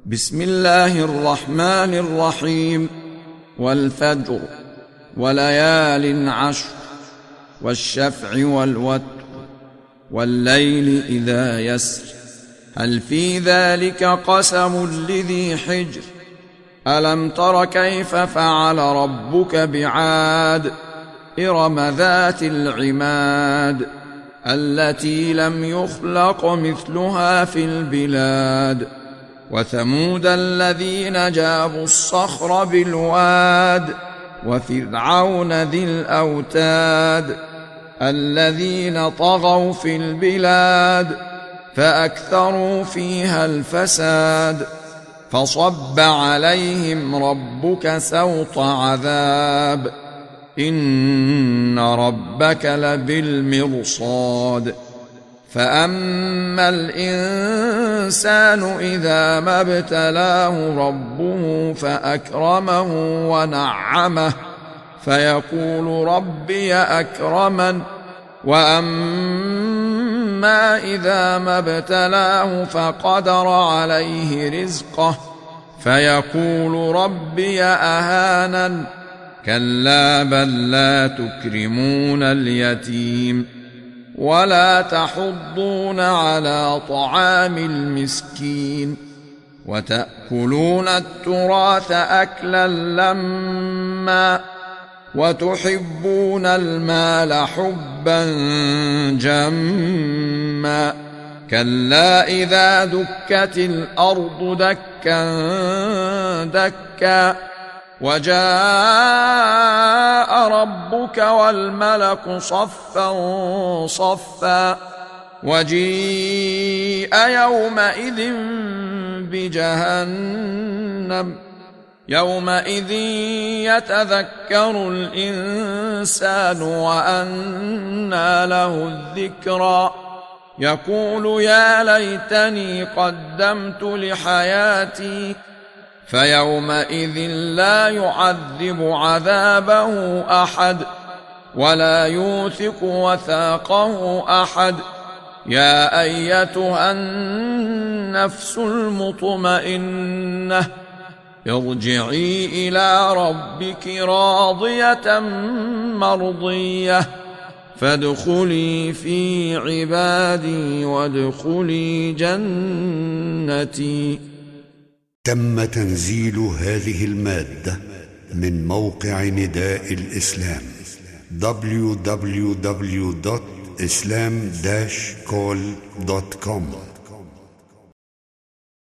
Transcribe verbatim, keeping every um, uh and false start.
بسم الله الرحمن الرحيم. والفجر وليال عشر والشفع والوتر والليل إذا يسر هل في ذلك قسم لذي حجر ألم تر كيف فعل ربك بعاد إرم ذات العماد التي لم يخلق مثلها في البلاد وثمود الذين جابوا الصخر بالواد وفرعون ذي الأوتاد الذين طغوا في البلاد فأكثروا فيها الفساد فصب عليهم ربك سوط عذاب إن ربك لبالمرصاد فأما الإنسان إذا ما ابتلاه ربه فأكرمه ونعمه فيقول ربي أكرمن وأما إذا ما ابتلاه فقدر عليه رزقه فيقول ربي أهانن كلا بل لا تكرمون اليتيم ولا تحضون على طعام المسكين وتأكلون التراث أكلا لما وتحبون المال حبا جما كلا إذا دكت الأرض دكا دكا وجاء ربك والملك صفا صفا وجيء يومئذ بجهنم يومئذ يتذكر الإنسان وأنى له الذكرى يقول يا ليتني قدمت لحياتي فيومئذ لا يعذب عذابه أحد ولا يوثق وثاقه أحد يا أيتها النفس المطمئنة ارجعي إلى ربك راضية مرضية فادخلي في عبادي وادخلي جنتي. تم تنزيل هذه المادة من موقع نداء الإسلام دبليو دبليو دبليو دوت إسلام داش كول دوت كوم.